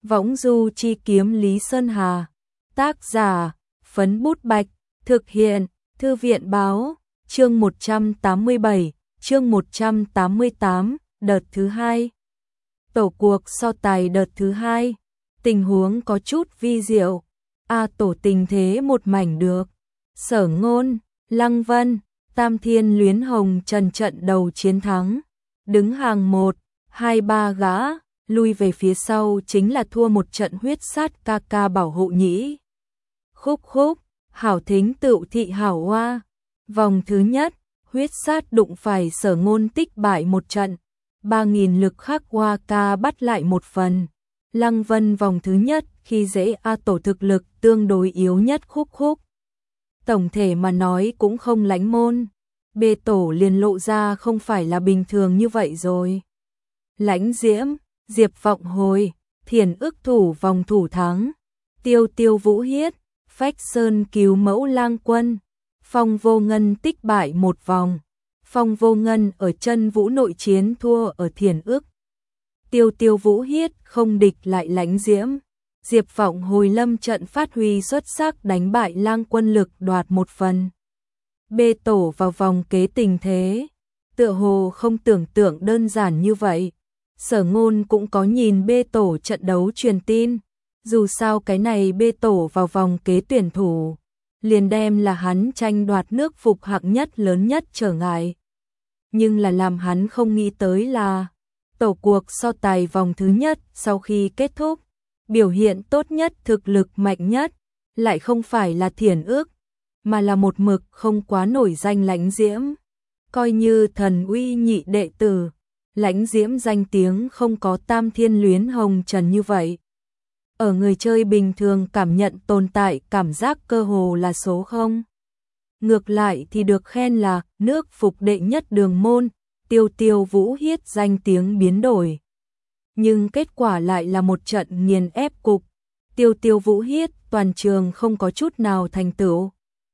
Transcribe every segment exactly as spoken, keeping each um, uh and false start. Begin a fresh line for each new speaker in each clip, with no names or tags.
Võng du chi kiếm Lý Sơn Hà. Tác giả, Phấn Bút Bạch. Thực hiện, Thư viện báo. Chương một trăm tám mươi bảy, chương một trăm tám mươi tám, đợt thứ hai. Tổ cuộc so tài đợt thứ hai. Tình huống có chút vi diệu. A tổ tình thế một mảnh được. Sở Ngôn, Lăng Vân, Tam Thiên Luyến Hồng Trần trận đầu chiến thắng. Đứng hàng một, hai ba gã, lui về phía sau chính là thua một trận huyết sát ca ca bảo hộ nhĩ. Khúc khúc, hảo thính tựu thị hảo hoa. Vòng thứ nhất, huyết sát đụng phải Sở Ngôn tích bại một trận. Ba nghìn lực khắc hoa ca bắt lại một phần. Lăng Vân vòng thứ nhất khi dễ A tổ thực lực tương đối yếu nhất khúc khúc. Tổng thể mà nói cũng không lánh môn. B tổ liền lộ ra không phải là bình thường như vậy rồi. Lãnh Diễm, Diệp Vọng Hồi, Thiền Ức thủ vòng thủ thắng. Tiêu Tiêu Vũ Hiết, Phách Sơn cứu mẫu Lang Quân. Phong Vô Ngân tích bại một vòng. Phong Vô Ngân ở chân vũ nội chiến thua ở Thiền Ức. Tiêu Tiêu Vũ Hiết không địch lại Lãnh Diễm. Diệp Vọng Hồi lâm trận phát huy xuất sắc đánh bại Lang Quân lực đoạt một phần. B tổ vào vòng kế tình thế. Tựa hồ không tưởng tượng đơn giản như vậy. Sở Ngôn cũng có nhìn B tổ trận đấu truyền tin. Dù sao cái này B tổ vào vòng kế tuyển thủ. Liền đem là hắn tranh đoạt nước phục hạng nhất lớn nhất trở ngại. Nhưng là làm hắn không nghĩ tới là tổ cuộc so tài vòng thứ nhất sau khi kết thúc. Biểu hiện tốt nhất thực lực mạnh nhất. Lại không phải là Thiền Ức. Mà là một mực không quá nổi danh Lãnh Diễm. Coi như thần uy nhị đệ tử. Lãnh Diễm danh tiếng không có Tam Thiên Luyến Hồng Trần như vậy. Ở người chơi bình thường cảm nhận tồn tại cảm giác cơ hồ là số không. Ngược lại thì được khen là nước phục đệ nhất đường môn. Tiêu Tiêu Vũ Hiết danh tiếng biến đổi. Nhưng kết quả lại là một trận nghiền ép cục. Tiêu Tiêu Vũ Hiết toàn trường không có chút nào thành tựu.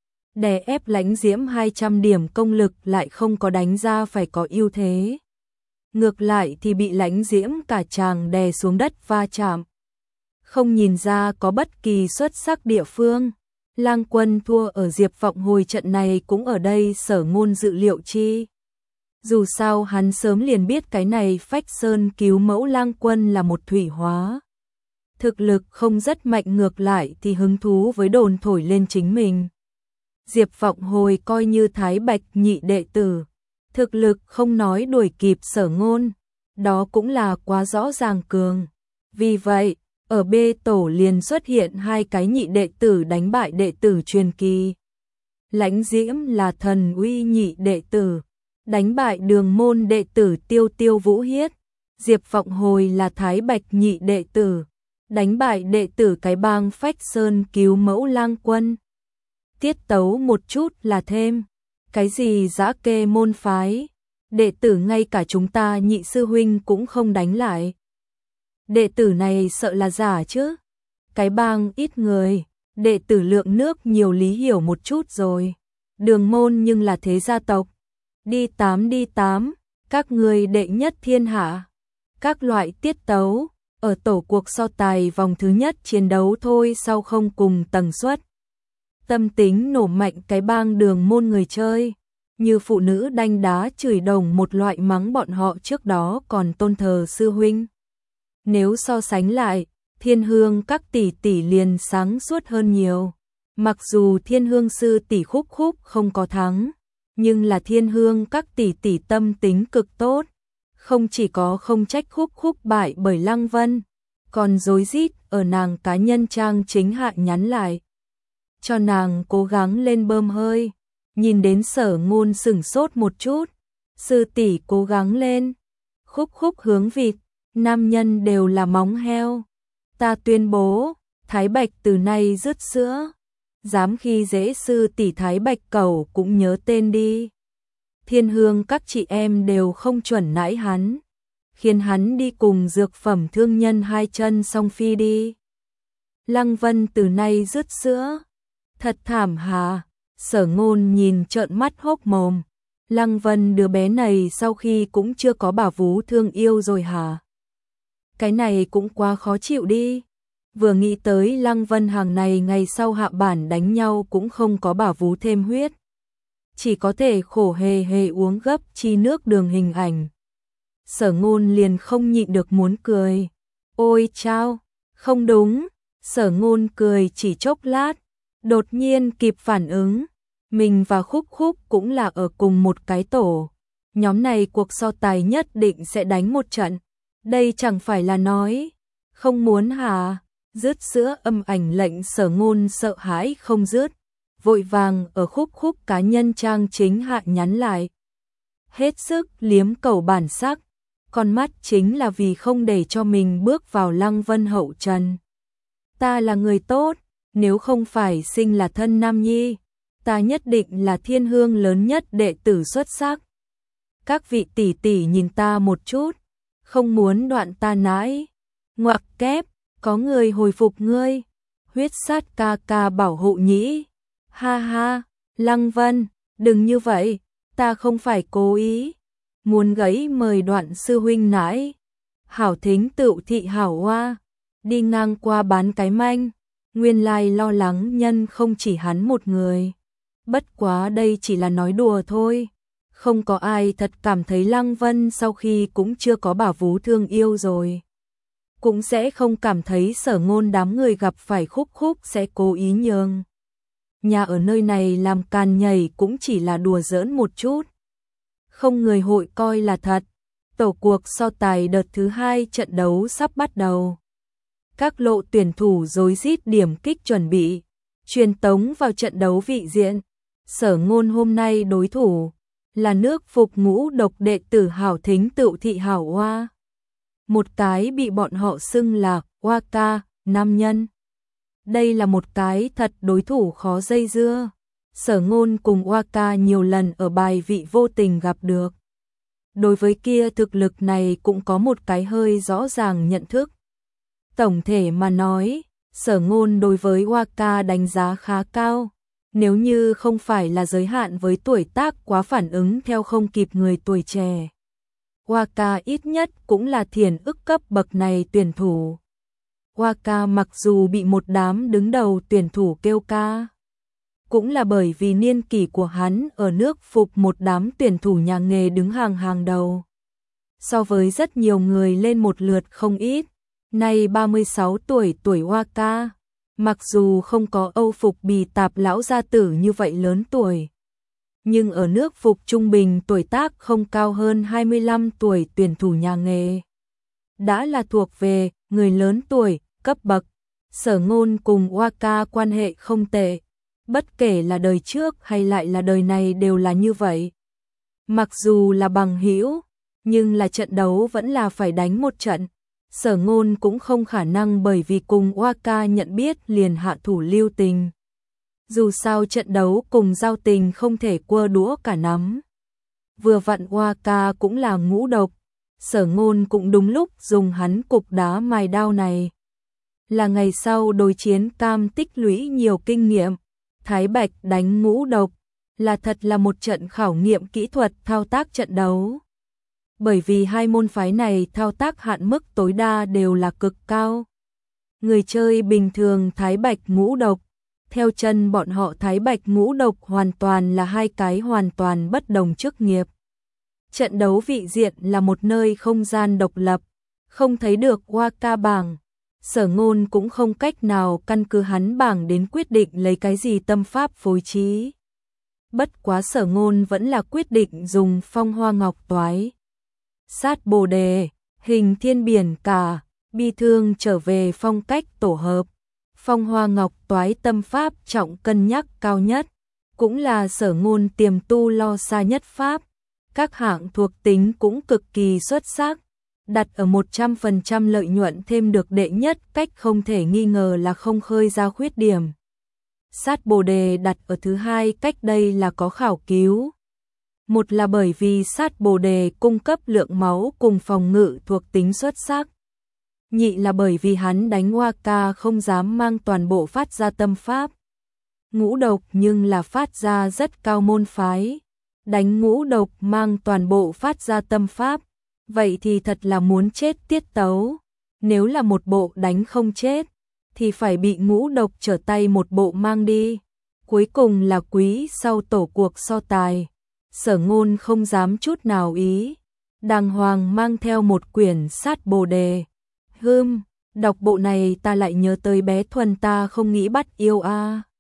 Đè ép Lãnh Diễm hai trăm điểm công lực lại không có đánh ra phải có ưu thế. Ngược lại thì bị Lãnh Diễm cả tràng đè xuống đất va chạm. Không nhìn ra có bất kỳ xuất sắc địa phương. Lang Quân thua ở Diệp Vọng Hồi trận này cũng ở đây Sở Ngôn dự liệu chi. Dù sao hắn sớm liền biết cái này Phách Sơn cứu mẫu Lang Quân là một thủy hóa. Thực lực không rất mạnh, ngược lại thì hứng thú với đồn thổi lên chính mình. Diệp Vọng Hồi coi như Thái Bạch nhị đệ tử. Thực lực không nói đuổi kịp Sở Ngôn. Đó cũng là quá rõ ràng cường. Vì vậy, ở B tổ liền xuất hiện hai cái nhị đệ tử đánh bại đệ tử truyền kỳ. Lãnh Diễm là thần uy nhị đệ tử. Đánh bại đường môn đệ tử Tiêu Tiêu Vũ Hiết. Diệp Vọng Hồi là Thái Bạch nhị đệ tử. Đánh bại đệ tử cái bang Phách Sơn cứu mẫu Lang Quân. Tiết tấu một chút là thêm. Cái gì giã kê môn phái. Đệ tử ngay cả chúng ta nhị sư huynh cũng không đánh lại. Đệ tử này sợ là giả chứ. Cái bang ít người. Đệ tử lượng nước nhiều lý hiểu một chút rồi. Đường môn nhưng là thế gia tộc. Đi tám đi tám. Các người đệ nhất thiên hạ. Các loại tiết tấu. Ở tổ cuộc so tài vòng thứ nhất chiến đấu thôi sau không cùng tần suất. Tâm tính nổ mạnh cái bang đường môn người chơi. Như phụ nữ đanh đá chửi đồng một loại mắng bọn họ trước đó còn tôn thờ sư huynh. Nếu so sánh lại, Thiên Hương các tỷ tỷ liền sáng suốt hơn nhiều. Mặc dù Thiên Hương sư tỷ khúc khúc không có thắng, nhưng là Thiên Hương các tỷ tỷ tâm tính cực tốt. Không chỉ có không trách khúc khúc bại bởi Lăng Vân, còn rối rít ở nàng cá nhân trang chính hạ nhắn lại. Cho nàng cố gắng lên bơm hơi. Nhìn đến Sở Ngôn sửng sốt một chút. Sư tỷ cố gắng lên. Khúc khúc hướng vịt. Nam nhân đều là móng heo. Ta tuyên bố, Thái Bạch từ nay rứt sữa. Dám khi dễ sư tỷ Thái Bạch cẩu cũng nhớ tên đi. Thiên Hương các chị em đều không chuẩn nãi hắn. Khiến hắn đi cùng dược phẩm thương nhân hai chân song phi đi. Lăng Vân từ nay rứt sữa. Thật thảm hà. Sở Ngôn nhìn trợn mắt hốc mồm. Lăng Vân đứa bé này sau khi cũng chưa có bà vú thương yêu rồi hả? Cái này cũng quá khó chịu đi. Vừa nghĩ tới Lăng Vân Hằng này ngày sau hạ bản đánh nhau cũng không có bảo vú thêm huyết. Chỉ có thể khổ hề hề uống gấp chi nước đường hình ảnh. Sở Ngôn liền không nhịn được muốn cười. Ôi chao, không đúng. Sở Ngôn cười chỉ chốc lát, đột nhiên kịp phản ứng. Mình và Khúc Khúc cũng là ở cùng một cái tổ. Nhóm này cuộc so tài nhất định sẽ đánh một trận. Đây chẳng phải là nói không muốn hả? Dứt sữa âm ảnh lệnh Sở Ngôn sợ hãi không dứt, vội vàng ở Khúc Khúc cá nhân trang chính hạ nhắn lại. Hết sức liếm cầu bản sắc, con mắt chính là vì không để cho mình bước vào Lăng Vân hậu trần. Ta là người tốt, nếu không phải sinh là thân nam nhi, ta nhất định là thiên hương lớn nhất đệ tử xuất sắc. Các vị tỷ tỷ nhìn ta một chút, không muốn đoạn ta nãi. Ngoặc kép, có người hồi phục ngươi. Huyết sát ca ca bảo hộ nhĩ. Ha ha, Lăng Vân, đừng như vậy, ta không phải cố ý. Muốn gãy mời đoạn sư huynh nãi. Hảo Thính Tựu thị hảo hoa, đi ngang qua bán cái manh. Nguyên lai lo lắng nhân không chỉ hắn một người. Bất quá đây chỉ là nói đùa thôi. Không có ai thật cảm thấy Lăng Vân sau khi cũng chưa có bảo vú thương yêu rồi. Cũng sẽ không cảm thấy Sở Ngôn đám người gặp phải Khúc Khúc sẽ cố ý nhường. Nhà ở nơi này làm càn nhảy cũng chỉ là đùa giỡn một chút. Không người hội coi là thật. Tổ cuộc so tài đợt thứ hai trận đấu sắp bắt đầu. Các lộ tuyển thủ rối rít điểm kích chuẩn bị, truyền tống vào trận đấu vị diện. Sở Ngôn hôm nay đối thủ là nước phục ngũ độc đệ tử Hảo Thính Tựu thị hảo hoa. Một cái bị bọn họ xưng là Hoa ca, nam nhân. Đây là một cái thật đối thủ khó dây dưa. Sở Ngôn cùng Hoa ca nhiều lần ở bài vị vô tình gặp được. Đối với kia thực lực này cũng có một cái hơi rõ ràng nhận thức. Tổng thể mà nói, Sở Ngôn đối với Hoa ca đánh giá khá cao. Nếu như không phải là giới hạn với tuổi tác quá phản ứng theo không kịp người tuổi trẻ. Hoa ca ít nhất cũng là thiền ức cấp bậc này tuyển thủ. Hoa ca mặc dù bị một đám đứng đầu tuyển thủ kêu ca, cũng là bởi vì niên kỷ của hắn ở nước phục một đám tuyển thủ nhà nghề đứng hàng hàng đầu. So với rất nhiều người lên một lượt không ít, nay ba mươi sáu tuổi tuổi Hoa ca, mặc dù không có Âu phục bì tạp lão gia tử như vậy lớn tuổi, nhưng ở nước phục trung bình tuổi tác không cao hơn hai mươi lăm tuổi tuyển thủ nhà nghề. Đã là thuộc về người lớn tuổi, cấp bậc. Sở Ngôn cùng Hoa ca quan hệ không tệ, bất kể là đời trước hay lại là đời này đều là như vậy. Mặc dù là bằng hữu, nhưng là trận đấu vẫn là phải đánh một trận. Sở Ngôn cũng không khả năng bởi vì cùng Hoa ca nhận biết liền hạ thủ lưu tình. Dù sao trận đấu cùng giao tình không thể quơ đũa cả nắm. Vừa vặn Hoa ca cũng là ngũ độc, Sở Ngôn cũng đúng lúc dùng hắn cục đá mài đao này. Là ngày sau đối chiến cam tích lũy nhiều kinh nghiệm, Thái Bạch đánh ngũ độc, là thật là một trận khảo nghiệm kỹ thuật thao tác trận đấu. Bởi vì hai môn phái này thao tác hạn mức tối đa đều là cực cao. Người chơi bình thường Thái Bạch ngũ độc, theo chân bọn họ Thái Bạch ngũ độc hoàn toàn là hai cái hoàn toàn bất đồng chức nghiệp. Trận đấu vị diện là một nơi không gian độc lập, không thấy được Hoa ca bảng. Sở Ngôn cũng không cách nào căn cứ hắn bảng đến quyết định lấy cái gì tâm pháp phối trí. Bất quá Sở Ngôn vẫn là quyết định dùng phong hoa ngọc toái. Sát bồ đề, hình thiên biển cả, bi thương trở về phong cách tổ hợp. Phong hoa ngọc toái tâm pháp trọng cân nhắc cao nhất, cũng là Sở Ngôn tiềm tu lo xa nhất pháp. Các hạng thuộc tính cũng cực kỳ xuất sắc. Đặt ở một trăm phần trăm lợi nhuận thêm được đệ nhất cách không thể nghi ngờ là không khơi ra khuyết điểm. Sát bồ đề đặt ở thứ hai cách đây là có khảo cứu. Một là bởi vì sát bồ đề cung cấp lượng máu cùng phòng ngự thuộc tính xuất sắc. Nhị là bởi vì hắn đánh Hoa ca không dám mang toàn bộ phát ra tâm pháp. Ngũ độc nhưng là phát ra rất cao môn phái. Đánh ngũ độc mang toàn bộ phát ra tâm pháp. Vậy thì thật là muốn chết tiết tấu. nếu là một bộ đánh không chết, thì phải bị ngũ độc trở tay một bộ mang đi. Cuối cùng là quý sau tổ cuộc so tài. Sở Ngôn không dám chút nào ý, đàng hoàng mang theo một quyển sát bồ đề. Hưm, đọc bộ này ta lại nhớ tới bé Thuần ta không nghĩ bắt yêu a.